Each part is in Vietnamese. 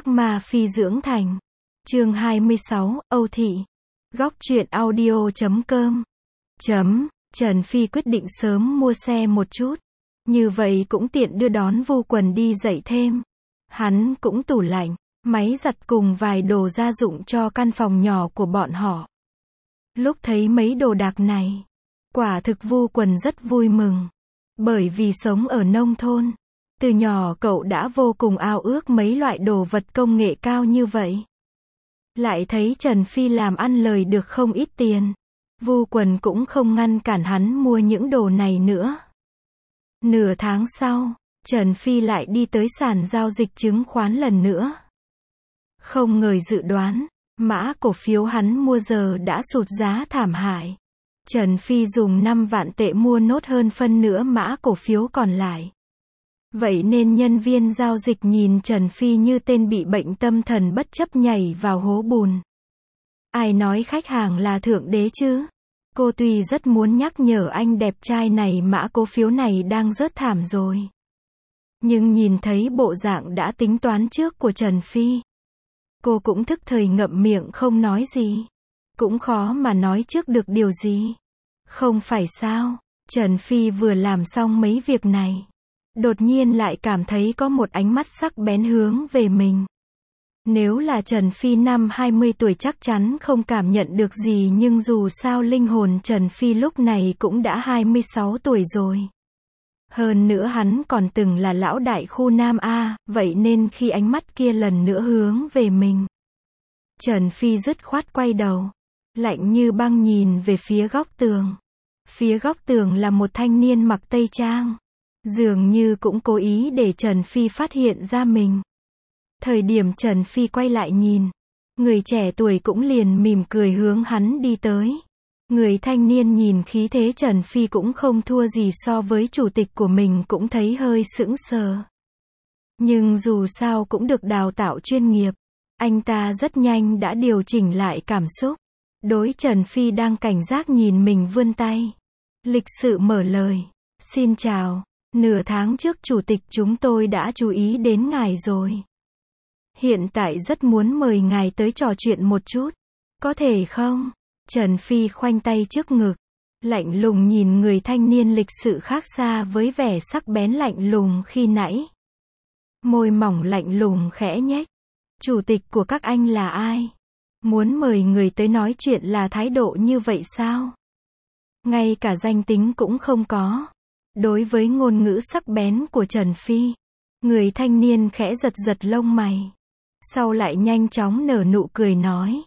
Ác ma phi dưỡng thành. Chương 26, Âu Thị. Góc truyện audio.com. Trần Phi quyết định sớm mua xe một chút. Như vậy cũng tiện đưa đón Vu Quần đi dạy thêm. Hắn cũng tủ lạnh, máy giặt cùng vài đồ gia dụng cho căn phòng nhỏ của bọn họ. Lúc thấy mấy đồ đạc này, quả thực Vu Quần rất vui mừng. Bởi vì sống ở nông thôn, từ nhỏ cậu đã vô cùng ao ước mấy loại đồ vật công nghệ cao như vậy. Lại thấy Trần Phi làm ăn lời được không ít tiền. Vu Quần cũng không ngăn cản hắn mua những đồ này nữa. Nửa tháng sau, Trần Phi lại đi tới sàn giao dịch chứng khoán lần nữa. Không ngờ dự đoán, mã cổ phiếu hắn mua giờ đã sụt giá thảm hại. Trần Phi dùng 5 vạn tệ mua nốt hơn phân nửa mã cổ phiếu còn lại. Vậy nên nhân viên giao dịch nhìn Trần Phi như tên bị bệnh tâm thần bất chấp nhảy vào hố bùn. Ai nói khách hàng là thượng đế chứ? Cô tuy rất muốn nhắc nhở anh đẹp trai này mã cổ phiếu này đang rớt thảm rồi. Nhưng nhìn thấy bộ dạng đã tính toán trước của Trần Phi, cô cũng thức thời ngậm miệng không nói gì. Cũng khó mà nói trước được điều gì. Không phải sao, Trần Phi vừa làm xong mấy việc này, đột nhiên lại cảm thấy có một ánh mắt sắc bén hướng về mình. Nếu là Trần Phi năm 20 tuổi chắc chắn không cảm nhận được gì, nhưng dù sao linh hồn Trần Phi lúc này cũng đã 26 tuổi rồi. Hơn nữa hắn còn từng là lão đại khu Nam A, vậy nên khi ánh mắt kia lần nữa hướng về mình, Trần Phi dứt khoát quay đầu, lạnh như băng nhìn về phía góc tường. Phía góc tường là một thanh niên mặc tây trang. Dường như cũng cố ý để Trần Phi phát hiện ra mình. Thời điểm Trần Phi quay lại nhìn, người trẻ tuổi cũng liền mỉm cười hướng hắn đi tới. Người thanh niên nhìn khí thế Trần Phi cũng không thua gì so với chủ tịch của mình, cũng thấy hơi sững sờ. Nhưng dù sao cũng được đào tạo chuyên nghiệp, anh ta rất nhanh đã điều chỉnh lại cảm xúc. Đối Trần Phi đang cảnh giác nhìn mình vươn tay, lịch sự mở lời. Xin chào, nửa tháng trước chủ tịch chúng tôi đã chú ý đến ngài rồi. Hiện tại rất muốn mời ngài tới trò chuyện một chút. Có thể không? Trần Phi khoanh tay trước ngực, lạnh lùng nhìn người thanh niên lịch sự khác xa với vẻ sắc bén lạnh lùng khi nãy. Môi mỏng lạnh lùng khẽ nhếch. Chủ tịch của các anh là ai? Muốn mời người tới nói chuyện là thái độ như vậy sao? Ngay cả danh tính cũng không có. Đối với ngôn ngữ sắc bén của Trần Phi, người thanh niên khẽ giật giật lông mày. Sau lại nhanh chóng nở nụ cười nói.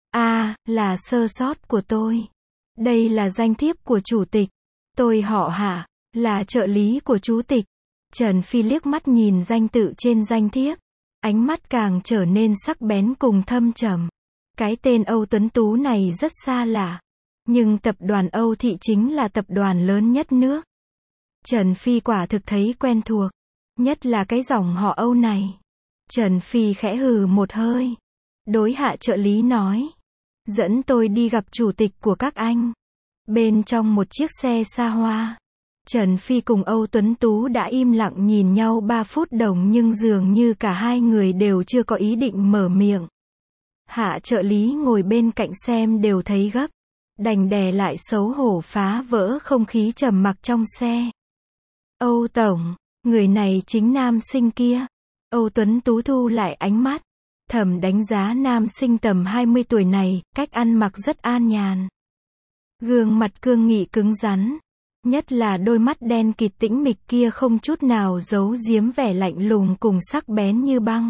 Là sơ sót của tôi. Đây là danh thiếp của chủ tịch. Tôi họ Hạ, là trợ lý của chủ tịch. Trần Phi liếc mắt nhìn danh tự trên danh thiếp. Ánh mắt càng trở nên sắc bén cùng thâm trầm. Cái tên Âu Tuấn Tú này rất xa lạ. Nhưng tập đoàn Âu Thị chính là tập đoàn lớn nhất nước. Trần Phi quả thực thấy quen thuộc. Nhất là cái dòng họ Âu này. Trần Phi khẽ hừ một hơi. Đối Hạ trợ lý nói. Dẫn tôi đi gặp chủ tịch của các anh. Bên trong một chiếc xe xa hoa, Trần Phi cùng Âu Tuấn Tú đã im lặng nhìn nhau 3 phút đồng, nhưng dường như cả hai người đều chưa có ý định mở miệng. Hạ trợ lý ngồi bên cạnh xem đều thấy gấp, đành đè lại xấu hổ phá vỡ không khí trầm mặc trong xe. Âu tổng, người này chính nam sinh kia. Âu Tuấn Tú thu lại ánh mắt, thầm đánh giá nam sinh tầm 20 tuổi này, cách ăn mặc rất an nhàn. Gương mặt cương nghị cứng rắn, nhất là đôi mắt đen kịt tĩnh mịch kia không chút nào giấu giếm vẻ lạnh lùng cùng sắc bén như băng.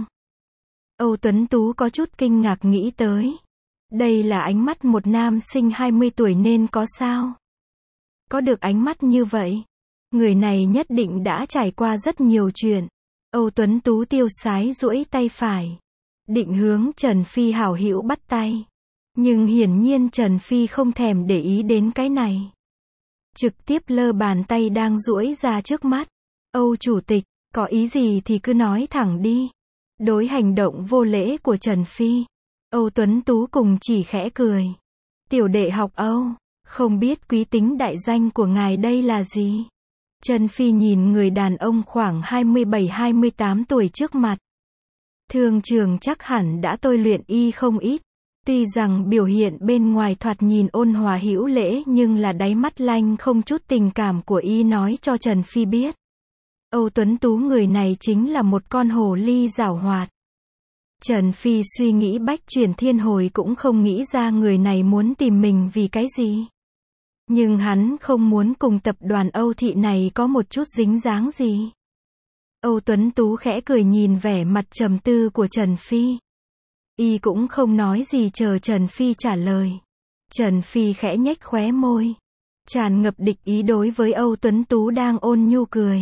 Âu Tuấn Tú có chút kinh ngạc nghĩ tới. Đây là ánh mắt một nam sinh 20 tuổi nên có sao? Có được ánh mắt như vậy, người này nhất định đã trải qua rất nhiều chuyện. Âu Tuấn Tú tiêu sái duỗi tay phải, định hướng Trần Phi hảo hữu bắt tay. Nhưng hiển nhiên Trần Phi không thèm để ý đến cái này. Trực tiếp lơ bàn tay đang duỗi ra trước mắt. Âu chủ tịch, có ý gì thì cứ nói thẳng đi. Đối hành động vô lễ của Trần Phi, Âu Tuấn Tú cùng chỉ khẽ cười. Tiểu đệ học Âu, không biết quý tính đại danh của ngài đây là gì? Trần Phi nhìn người đàn ông khoảng 27-28 tuổi trước mặt. Thương trường chắc hẳn đã tôi luyện y không ít. Tuy rằng biểu hiện bên ngoài thoạt nhìn ôn hòa hữu lễ nhưng là đáy mắt lanh không chút tình cảm của y nói cho Trần Phi biết. Âu Tuấn Tú người này chính là một con hồ ly giảo hoạt. Trần Phi suy nghĩ bách chuyển thiên hồi cũng không nghĩ ra người này muốn tìm mình vì cái gì. Nhưng hắn không muốn cùng tập đoàn Âu Thị này có một chút dính dáng gì. Âu Tuấn Tú khẽ cười nhìn vẻ mặt trầm tư của Trần Phi. Y cũng không nói gì chờ Trần Phi trả lời. Trần Phi khẽ nhếch khóe môi. Tràn ngập địch ý đối với Âu Tuấn Tú đang ôn nhu cười.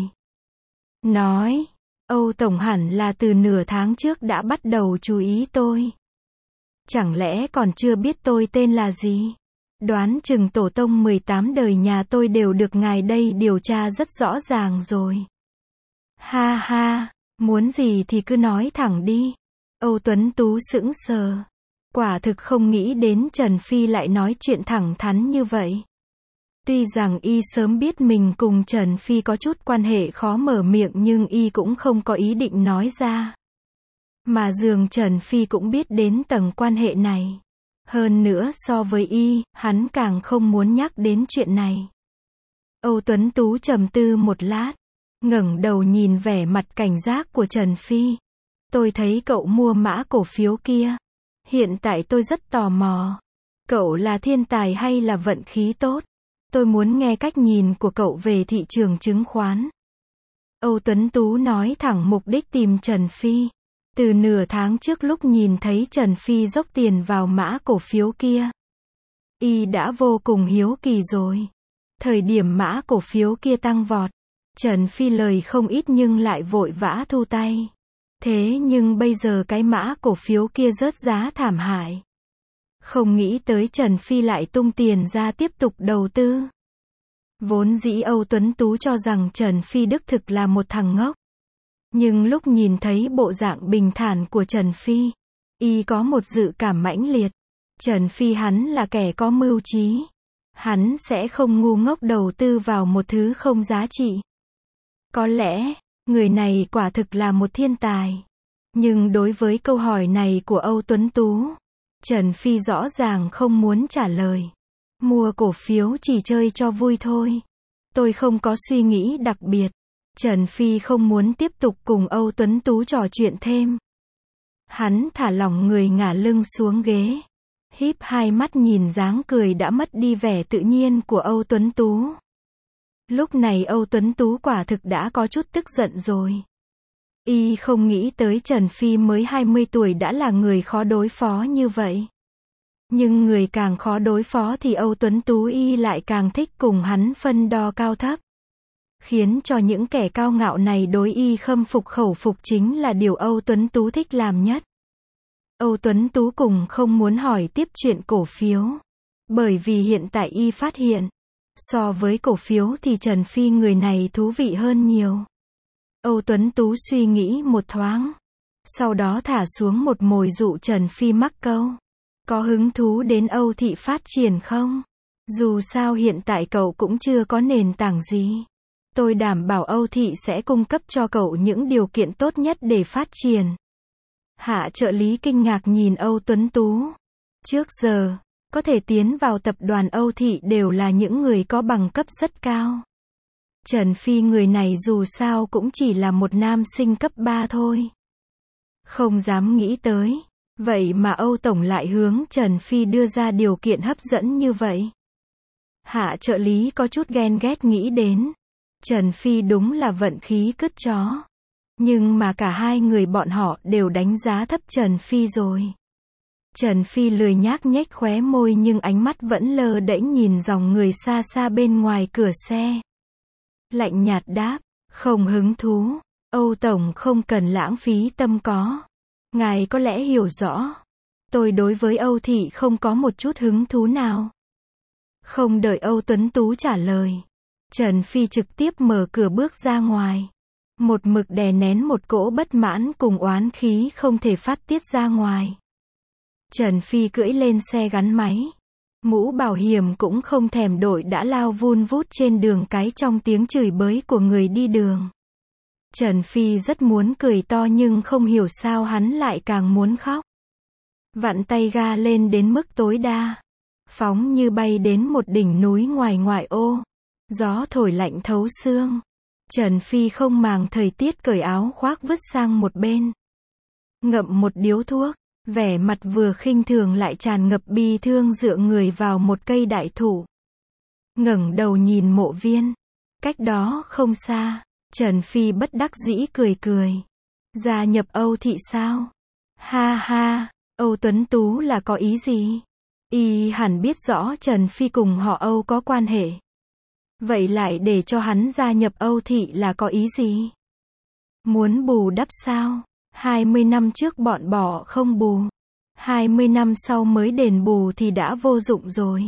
Nói, Âu Tổng hẳn là từ nửa tháng trước đã bắt đầu chú ý tôi. Chẳng lẽ còn chưa biết tôi tên là gì? Đoán chừng tổ tông 18 đời nhà tôi đều được ngài đây điều tra rất rõ ràng rồi. Ha ha, muốn gì thì cứ nói thẳng đi. Âu Tuấn Tú sững sờ. Quả thực không nghĩ đến Trần Phi lại nói chuyện thẳng thắn như vậy. Tuy rằng y sớm biết mình cùng Trần Phi có chút quan hệ khó mở miệng nhưng y cũng không có ý định nói ra. Mà dường Trần Phi cũng biết đến tầng quan hệ này. Hơn nữa so với y, hắn càng không muốn nhắc đến chuyện này. Âu Tuấn Tú trầm tư một lát, ngẩng đầu nhìn vẻ mặt cảnh giác của Trần Phi. Tôi thấy cậu mua mã cổ phiếu kia. Hiện tại tôi rất tò mò. Cậu là thiên tài hay là vận khí tốt? Tôi muốn nghe cách nhìn của cậu về thị trường chứng khoán. Âu Tuấn Tú nói thẳng mục đích tìm Trần Phi. Từ nửa tháng trước lúc nhìn thấy Trần Phi dốc tiền vào mã cổ phiếu kia, y đã vô cùng hiếu kỳ rồi. Thời điểm mã cổ phiếu kia tăng vọt, Trần Phi lời không ít nhưng lại vội vã thu tay. Thế nhưng bây giờ cái mã cổ phiếu kia rớt giá thảm hại. Không nghĩ tới Trần Phi lại tung tiền ra tiếp tục đầu tư. Vốn dĩ Âu Tuấn Tú cho rằng Trần Phi đích thực là một thằng ngốc. Nhưng lúc nhìn thấy bộ dạng bình thản của Trần Phi, y có một dự cảm mãnh liệt. Trần Phi hắn là kẻ có mưu trí. Hắn sẽ không ngu ngốc đầu tư vào một thứ không giá trị. Có lẽ, người này quả thực là một thiên tài. Nhưng đối với câu hỏi này của Âu Tuấn Tú, Trần Phi rõ ràng không muốn trả lời. Mua cổ phiếu chỉ chơi cho vui thôi. Tôi không có suy nghĩ đặc biệt. Trần Phi không muốn tiếp tục cùng Âu Tuấn Tú trò chuyện thêm. Hắn thả lỏng người ngả lưng xuống ghế. Híp hai mắt nhìn dáng cười đã mất đi vẻ tự nhiên của Âu Tuấn Tú. Lúc này Âu Tuấn Tú quả thực đã có chút tức giận rồi. Y không nghĩ tới Trần Phi mới 20 tuổi đã là người khó đối phó như vậy. Nhưng người càng khó đối phó thì Âu Tuấn Tú y lại càng thích cùng hắn phân đo cao thấp. Khiến cho những kẻ cao ngạo này đối y khâm phục khẩu phục chính là điều Âu Tuấn Tú thích làm nhất. Âu Tuấn Tú cùng không muốn hỏi tiếp chuyện cổ phiếu. Bởi vì hiện tại y phát hiện, so với cổ phiếu thì Trần Phi người này thú vị hơn nhiều. Âu Tuấn Tú suy nghĩ một thoáng. Sau đó thả xuống một mồi dụ Trần Phi mắc câu. Có hứng thú đến Âu Thị phát triển không? Dù sao hiện tại cậu cũng chưa có nền tảng gì. Tôi đảm bảo Âu Thị sẽ cung cấp cho cậu những điều kiện tốt nhất để phát triển. Hạ trợ lý kinh ngạc nhìn Âu Tuấn Tú. Trước giờ, có thể tiến vào tập đoàn Âu Thị đều là những người có bằng cấp rất cao. Trần Phi người này dù sao cũng chỉ là một nam sinh cấp 3 thôi. Không dám nghĩ tới. Vậy mà Âu Tổng lại hướng Trần Phi đưa ra điều kiện hấp dẫn như vậy. Hạ trợ lý có chút ghen ghét nghĩ đến. Trần Phi đúng là vận khí cứt chó. Nhưng mà cả hai người bọn họ đều đánh giá thấp Trần Phi rồi. Trần Phi lười nhác nhếch khóe môi nhưng ánh mắt vẫn lơ đễnh nhìn dòng người xa xa bên ngoài cửa xe. Lạnh nhạt đáp, không hứng thú. Âu Tổng không cần lãng phí tâm có. Ngài có lẽ hiểu rõ. Tôi đối với Âu Thị không có một chút hứng thú nào. Không đợi Âu Tuấn Tú trả lời. Trần Phi trực tiếp mở cửa bước ra ngoài. Một mực đè nén một cỗ bất mãn cùng oán khí không thể phát tiết ra ngoài. Trần Phi cưỡi lên xe gắn máy. Mũ bảo hiểm cũng không thèm đội đã lao vun vút trên đường cái trong tiếng chửi bới của người đi đường. Trần Phi rất muốn cười to nhưng không hiểu sao hắn lại càng muốn khóc. Vặn tay ga lên đến mức tối đa. Phóng như bay đến một đỉnh núi ngoài ngoại ô. Gió thổi lạnh thấu xương. Trần Phi không màng thời tiết cởi áo khoác vứt sang một bên. Ngậm một điếu thuốc, vẻ mặt vừa khinh thường lại tràn ngập bi thương dựa người vào một cây đại thụ. Ngẩng đầu nhìn Mộ Viên. Cách đó không xa, Trần Phi bất đắc dĩ cười cười. Gia nhập Âu Thị sao? Ha ha, Âu Tuấn Tú là có ý gì? Y hẳn biết rõ Trần Phi cùng họ Âu có quan hệ. Vậy lại để cho hắn gia nhập Âu Thị là có ý gì? Muốn bù đắp sao? 20 năm trước bọn bỏ không bù. 20 năm sau mới đền bù thì đã vô dụng rồi.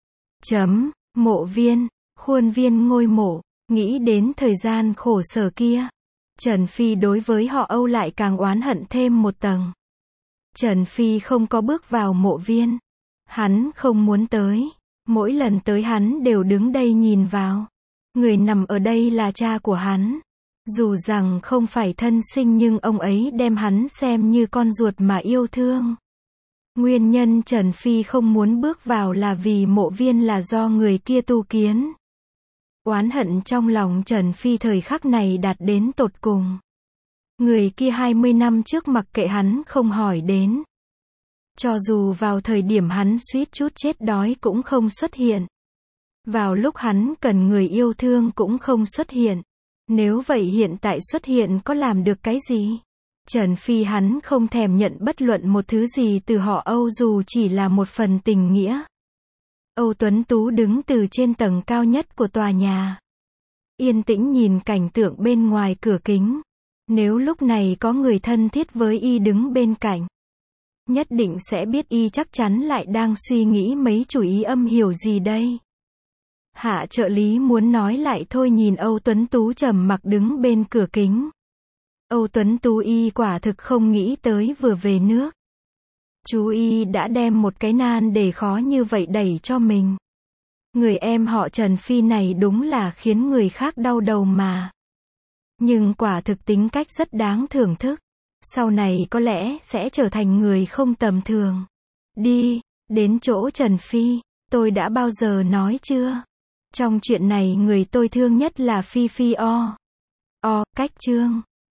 Mộ Viên, khuôn viên ngôi mộ, nghĩ đến thời gian khổ sở kia. Trần Phi đối với họ Âu lại càng oán hận thêm một tầng. Trần Phi không có bước vào mộ viên. Hắn không muốn tới. Mỗi lần tới hắn đều đứng đây nhìn vào. Người nằm ở đây là cha của hắn. Dù rằng không phải thân sinh nhưng ông ấy đem hắn xem như con ruột mà yêu thương. Nguyên nhân Trần Phi không muốn bước vào là vì mộ viên là do người kia tu kiến. Oán hận trong lòng Trần Phi thời khắc này đạt đến tột cùng. Người kia 20 năm trước mặc kệ hắn không hỏi đến. Cho dù vào thời điểm hắn suýt chút chết đói cũng không xuất hiện. Vào lúc hắn cần người yêu thương cũng không xuất hiện. Nếu vậy hiện tại xuất hiện có làm được cái gì? Trần Phi hắn không thèm nhận bất luận một thứ gì từ họ Âu dù chỉ là một phần tình nghĩa. Âu Tuấn Tú đứng từ trên tầng cao nhất của tòa nhà. Yên tĩnh nhìn cảnh tượng bên ngoài cửa kính. Nếu lúc này có người thân thiết với y đứng bên cạnh, nhất định sẽ biết y chắc chắn lại đang suy nghĩ mấy chủ ý âm hiểu gì đây. Hạ trợ lý muốn nói lại thôi nhìn Âu Tuấn Tú trầm mặc đứng bên cửa kính. Âu Tuấn Tú y quả thực không nghĩ tới vừa về nước. Chú y đã đem một cái nan để khó như vậy đẩy cho mình. Người em họ Trần Phi này đúng là khiến người khác đau đầu mà. Nhưng quả thực tính cách rất đáng thưởng thức. Sau này có lẽ sẽ trở thành người không tầm thường. Đi, đến chỗ Trần Phi, tôi đã bao giờ nói chưa? Trong chuyện này người tôi thương nhất là Phi Phi o. Cách chương.